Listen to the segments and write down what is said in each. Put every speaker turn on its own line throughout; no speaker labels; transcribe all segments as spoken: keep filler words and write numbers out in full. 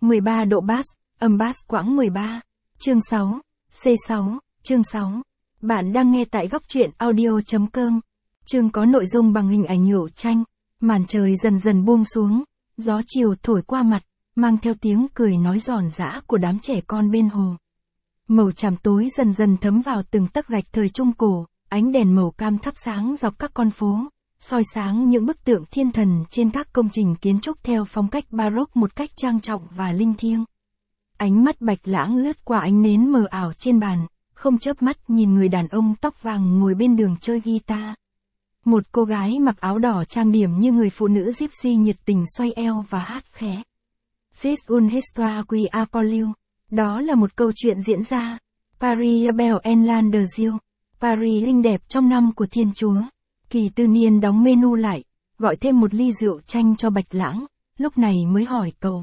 mười ba độ bass, âm bass quãng mười ba. Chương sáu. xê sáu, chương sáu. Bạn đang nghe tại góc truyện audio chấm com. Chương có nội dung bằng hình ảnh Rượu Chanh. Màn trời dần dần buông xuống, gió chiều thổi qua mặt, mang theo tiếng cười nói giòn giã của đám trẻ con bên hồ. Màu tràm tối dần dần thấm vào từng tấc gạch thời Trung Cổ, ánh đèn màu cam thắp sáng dọc các con phố, soi sáng những bức tượng thiên thần trên các công trình kiến trúc theo phong cách Baroque một cách trang trọng và linh thiêng. Ánh mắt Bạch Lãng lướt qua ánh nến mờ ảo trên bàn, không chớp mắt nhìn người đàn ông tóc vàng ngồi bên đường chơi guitar. Một cô gái mặc áo đỏ trang điểm như người phụ nữ gypsy nhiệt tình xoay eo và hát khẽ. C'est une histoire qui a pas lieu. Đó là một câu chuyện diễn ra. Paris Belle en l'an de Dieu. Paris xinh đẹp trong năm của Thiên Chúa. Kỳ Tư Niên đóng menu lại, gọi thêm một ly rượu chanh cho Bạch Lãng, lúc này mới hỏi cậu.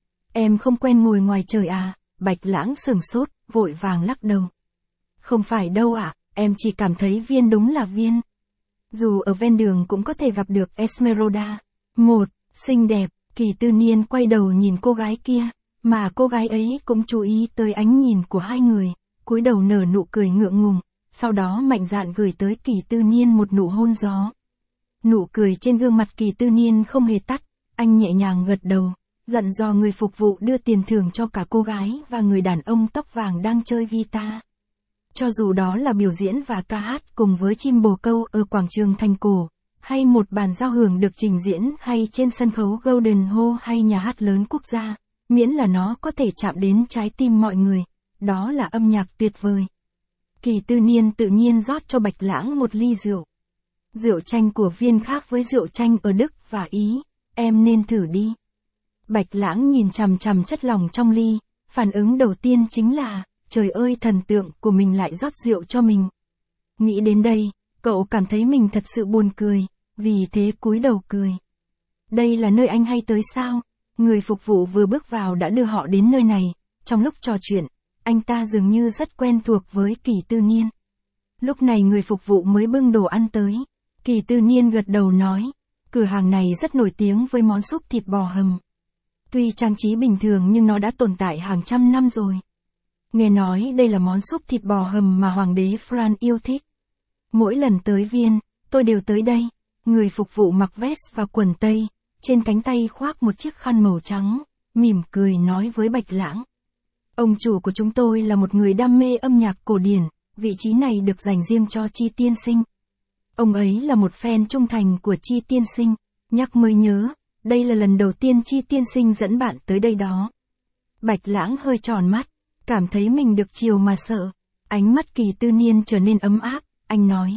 Em không quen ngồi ngoài trời à? Bạch Lãng sửng sốt, vội vàng lắc đầu. Không phải đâu ạ, à, em chỉ cảm thấy Viên đúng là Viên. Dù ở ven đường cũng có thể gặp được Esmeralda. Một, xinh đẹp, Kỳ Tư Niên quay đầu nhìn cô gái kia, mà cô gái ấy cũng chú ý tới ánh nhìn của hai người, cúi đầu nở nụ cười ngượng ngùng, sau đó mạnh dạn gửi tới Kỳ Tư Niên một nụ hôn gió. Nụ cười trên gương mặt Kỳ Tư Niên không hề tắt, anh nhẹ nhàng gật đầu, dặn dò người phục vụ đưa tiền thưởng cho cả cô gái và người đàn ông tóc vàng đang chơi guitar. Cho dù đó là biểu diễn và ca hát cùng với chim bồ câu ở quảng trường Thành Cổ, hay một bàn giao hưởng được trình diễn hay trên sân khấu Golden Hall hay nhà hát lớn quốc gia, miễn là nó có thể chạm đến trái tim mọi người, đó là âm nhạc tuyệt vời. Kỳ Tư Niên tự nhiên rót cho Bạch Lãng một ly rượu. Rượu chanh của Viên khác với rượu chanh ở Đức và Ý, em nên thử đi. Bạch Lãng nhìn chằm chằm chất lỏng trong ly, phản ứng đầu tiên chính là, trời ơi thần tượng của mình lại rót rượu cho mình. Nghĩ đến đây, cậu cảm thấy mình thật sự buồn cười, vì thế cúi đầu cười. Đây là nơi anh hay tới sao? Người phục vụ vừa bước vào đã đưa họ đến nơi này, trong lúc trò chuyện, anh ta dường như rất quen thuộc với Kỳ Tư Niên. Lúc này người phục vụ mới bưng đồ ăn tới, Kỳ Tư Niên gật đầu nói, cửa hàng này rất nổi tiếng với món súp thịt bò hầm. Tuy trang trí bình thường nhưng nó đã tồn tại hàng trăm năm rồi. Nghe nói đây là món súp thịt bò hầm mà Hoàng đế Fran yêu thích. Mỗi lần tới Viên, tôi đều tới đây. Người phục vụ mặc vest và quần tây, trên cánh tay khoác một chiếc khăn màu trắng, mỉm cười nói với Bạch Lãng. Ông chủ của chúng tôi là một người đam mê âm nhạc cổ điển, vị trí này được dành riêng cho Chi tiên sinh. Ông ấy là một fan trung thành của Chi tiên sinh, nhắc mới nhớ, đây là lần đầu tiên Chi tiên sinh dẫn bạn tới đây đó. Bạch Lãng hơi tròn mắt, cảm thấy mình được chiều mà sợ. Ánh mắt Kỳ Tư Niên trở nên ấm áp, anh nói.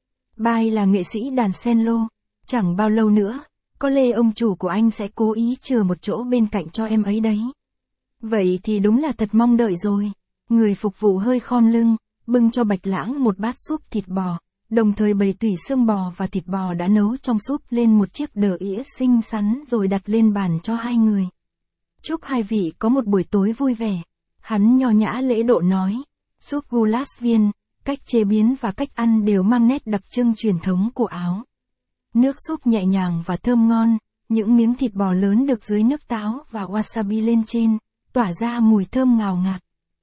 Bai là nghệ sĩ đàn cello, chẳng bao lâu nữa, có lẽ ông chủ của anh sẽ cố ý chừa một chỗ bên cạnh cho em ấy đấy. Vậy thì đúng là thật mong đợi rồi. Người phục vụ hơi khom lưng, bưng cho Bạch Lãng một bát súp thịt bò, đồng thời bày tủy xương bò và thịt bò đã nấu trong súp lên một chiếc đờ ĩa xinh xắn rồi đặt lên bàn cho hai người. Chúc hai vị có một buổi tối vui vẻ. Hắn nho nhã lễ độ nói, súp goulash Viên, cách chế biến và cách ăn đều mang nét đặc trưng truyền thống của Áo. Nước súp nhẹ nhàng và thơm ngon, những miếng thịt bò lớn được dưới nước táo và wasabi lên trên, tỏa ra mùi thơm ngào ngạt.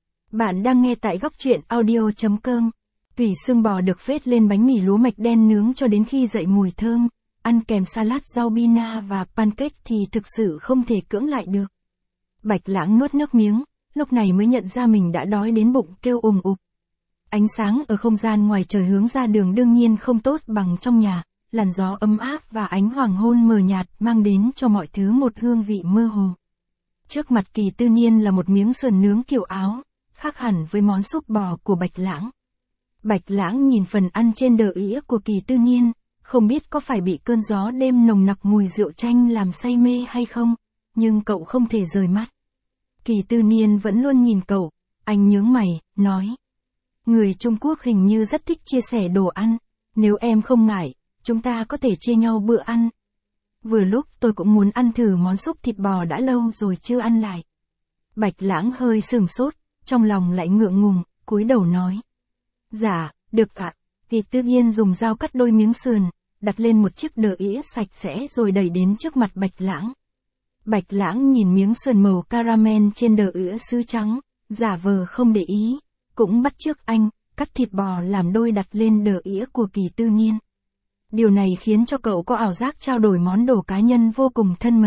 Bạn đang nghe tại góc truyện audio chấm com. Tủy xương bò được phết lên bánh mì lúa mạch đen nướng cho đến khi dậy mùi thơm, ăn kèm salad rau bina và pancake thì thực sự không thể cưỡng lại được. Bạch Lãng nuốt nước miếng, lúc này mới nhận ra mình đã đói đến bụng kêu ùm ụp. Ánh sáng ở không gian ngoài trời hướng ra đường đương nhiên không tốt bằng trong nhà, làn gió ấm áp và ánh hoàng hôn mờ nhạt mang đến cho mọi thứ một hương vị mơ hồ. Trước mặt Kỳ Tư Niên là một miếng sườn nướng kiểu Áo, khác hẳn với món súp bò của Bạch Lãng. Bạch Lãng nhìn phần ăn trên đờ ĩa của Kỳ Tư Niên, không biết có phải bị cơn gió đêm nồng nặc mùi rượu chanh làm say mê hay không, nhưng cậu không thể rời mắt. Kỳ Tư Niên vẫn luôn nhìn cậu, anh nhướng mày, nói. Người Trung Quốc hình như rất thích chia sẻ đồ ăn, nếu em không ngại, chúng ta có thể chia nhau bữa ăn. Vừa lúc tôi cũng muốn ăn thử món súp thịt bò đã lâu rồi chưa ăn lại. Bạch Lãng hơi sửng sốt, trong lòng lại ngượng ngùng, cúi đầu nói. Dạ, được ạ. Kỳ Tư Niên dùng dao cắt đôi miếng sườn, đặt lên một chiếc đờ ĩa sạch sẽ rồi đẩy đến trước mặt Bạch Lãng. Bạch Lãng nhìn miếng sườn màu caramel trên đờ ứa sứ trắng, giả vờ không để ý, cũng bắt chước anh, cắt thịt bò làm đôi đặt lên đờ ĩa của Kỳ Tư Niên. Điều này khiến cho cậu có ảo giác trao đổi món đồ cá nhân vô cùng thân mật.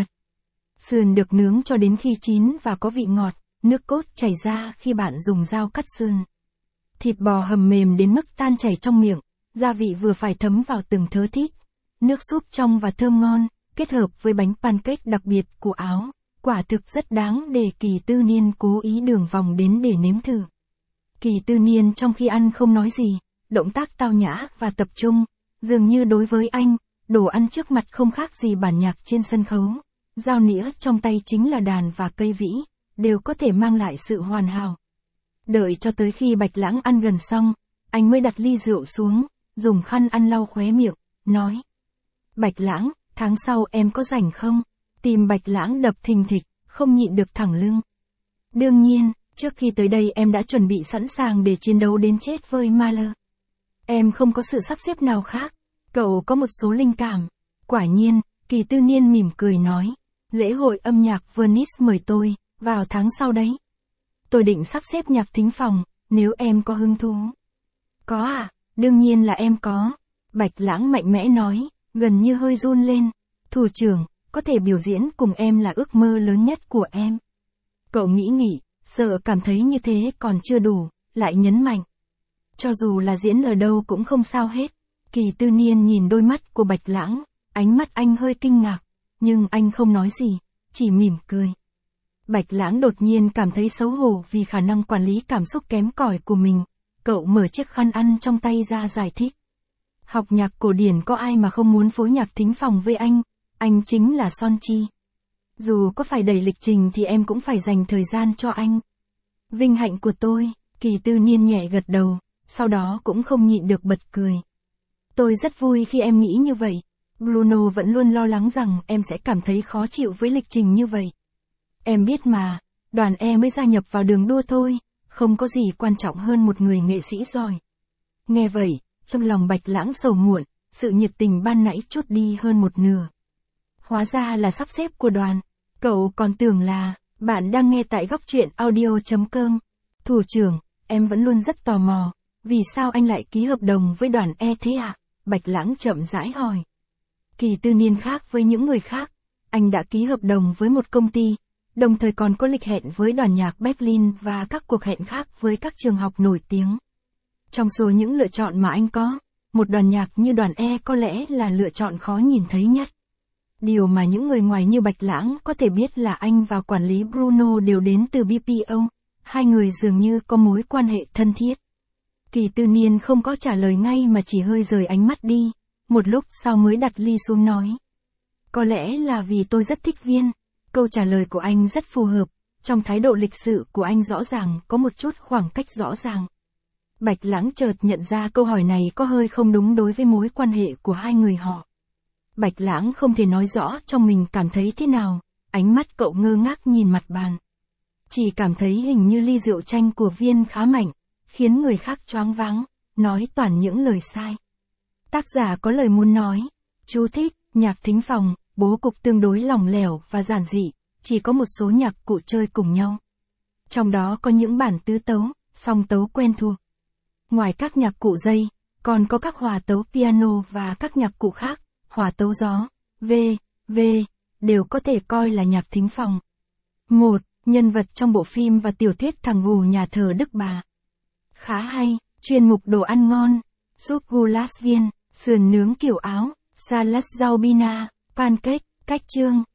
Sườn được nướng cho đến khi chín và có vị ngọt, nước cốt chảy ra khi bạn dùng dao cắt sườn. Thịt bò hầm mềm đến mức tan chảy trong miệng, gia vị vừa phải thấm vào từng thớ thịt. Nước súp trong và thơm ngon, kết hợp với bánh pancake đặc biệt của Áo, quả thực rất đáng để Kỳ Tư Niên cố ý đường vòng đến để nếm thử. Kỳ Tư Niên trong khi ăn không nói gì, động tác tao nhã và tập trung, dường như đối với anh, đồ ăn trước mặt không khác gì bản nhạc trên sân khấu. Dao nĩa trong tay chính là đàn và cây vĩ, đều có thể mang lại sự hoàn hảo. Đợi cho tới khi Bạch Lãng ăn gần xong, anh mới đặt ly rượu xuống, dùng khăn ăn lau khóe miệng, nói. Bạch Lãng, tháng sau em có rảnh không? Tim Bạch Lãng đập thình thịch, không nhịn được thẳng lưng. Đương nhiên, trước khi tới đây em đã chuẩn bị sẵn sàng để chiến đấu đến chết với Mahler. Em không có sự sắp xếp nào khác, cậu có một số linh cảm. Quả nhiên, Kỳ Tư Niên mỉm cười nói, lễ hội âm nhạc Venice mời tôi, vào tháng sau đấy. Tôi định sắp xếp nhạc thính phòng, nếu em có hứng thú. Có à, đương nhiên là em có. Bạch Lãng mạnh mẽ nói, gần như hơi run lên. Thủ trưởng, có thể biểu diễn cùng em là ước mơ lớn nhất của em. Cậu nghĩ nghĩ, sợ cảm thấy như thế còn chưa đủ, lại nhấn mạnh. Cho dù là diễn ở đâu cũng không sao hết. Kỳ Tư Niên nhìn đôi mắt của Bạch Lãng, ánh mắt anh hơi kinh ngạc, nhưng anh không nói gì, chỉ mỉm cười. Bạch Lãng đột nhiên cảm thấy xấu hổ vì khả năng quản lý cảm xúc kém cỏi của mình. Cậu mở chiếc khăn ăn trong tay ra giải thích. Học nhạc cổ điển có ai mà không muốn phối nhạc thính phòng với anh, anh chính là Son Chi. Dù có phải đẩy lịch trình thì em cũng phải dành thời gian cho anh. Vinh hạnh của tôi, Kỳ Tư Niên nhẹ gật đầu, sau đó cũng không nhịn được bật cười. Tôi rất vui khi em nghĩ như vậy. Bruno vẫn luôn lo lắng rằng em sẽ cảm thấy khó chịu với lịch trình như vậy. Em biết mà, đoàn E mới gia nhập vào đường đua thôi, không có gì quan trọng hơn một người nghệ sĩ giỏi. Nghe vậy, trong lòng Bạch Lãng sầu muộn, sự nhiệt tình ban nãy chút đi hơn một nửa. Hóa ra là sắp xếp của đoàn, cậu còn tưởng là, bạn đang nghe tại góc truyện audio chấm com. Thủ trưởng, em vẫn luôn rất tò mò, vì sao anh lại ký hợp đồng với đoàn E thế ạ? À? Bạch Lãng chậm rãi hỏi. Kỳ Tư Niên khác với những người khác, anh đã ký hợp đồng với một công ty, đồng thời còn có lịch hẹn với đoàn nhạc Berlin và các cuộc hẹn khác với các trường học nổi tiếng. Trong số những lựa chọn mà anh có, một đoàn nhạc như đoàn E có lẽ là lựa chọn khó nhìn thấy nhất. Điều mà những người ngoài như Bạch Lãng có thể biết là anh và quản lý Bruno đều đến từ bê pê ô, hai người dường như có mối quan hệ thân thiết. Kỳ Tư Niên không có trả lời ngay mà chỉ hơi rời ánh mắt đi, một lúc sau mới đặt ly xuống nói. Có lẽ là vì tôi rất thích Viên. Câu trả lời của anh rất phù hợp, trong thái độ lịch sự của anh rõ ràng có một chút khoảng cách rõ ràng. Bạch Lãng chợt nhận ra câu hỏi này có hơi không đúng đối với mối quan hệ của hai người họ. Bạch Lãng không thể nói rõ trong mình cảm thấy thế nào, ánh mắt cậu ngơ ngác nhìn mặt bàn. Chỉ cảm thấy hình như ly rượu chanh của Viên khá mạnh, khiến người khác choáng váng, nói toàn những lời sai. Tác giả có lời muốn nói, chú thích, nhạc thính phòng, bố cục tương đối lỏng lẻo và giản dị, chỉ có một số nhạc cụ chơi cùng nhau. Trong đó có những bản tứ tấu, song tấu quen thuộc. Ngoài các nhạc cụ dây, còn có các hòa tấu piano và các nhạc cụ khác, hòa tấu gió, v, v, đều có thể coi là nhạc thính phòng. một. Nhân vật trong bộ phim và tiểu thuyết Thằng Gù Nhà Thờ Đức Bà. Khá hay, chuyên mục đồ ăn ngon, súp goulash Viên, sườn nướng kiểu Áo, salad rau bina, pancake, cách chương.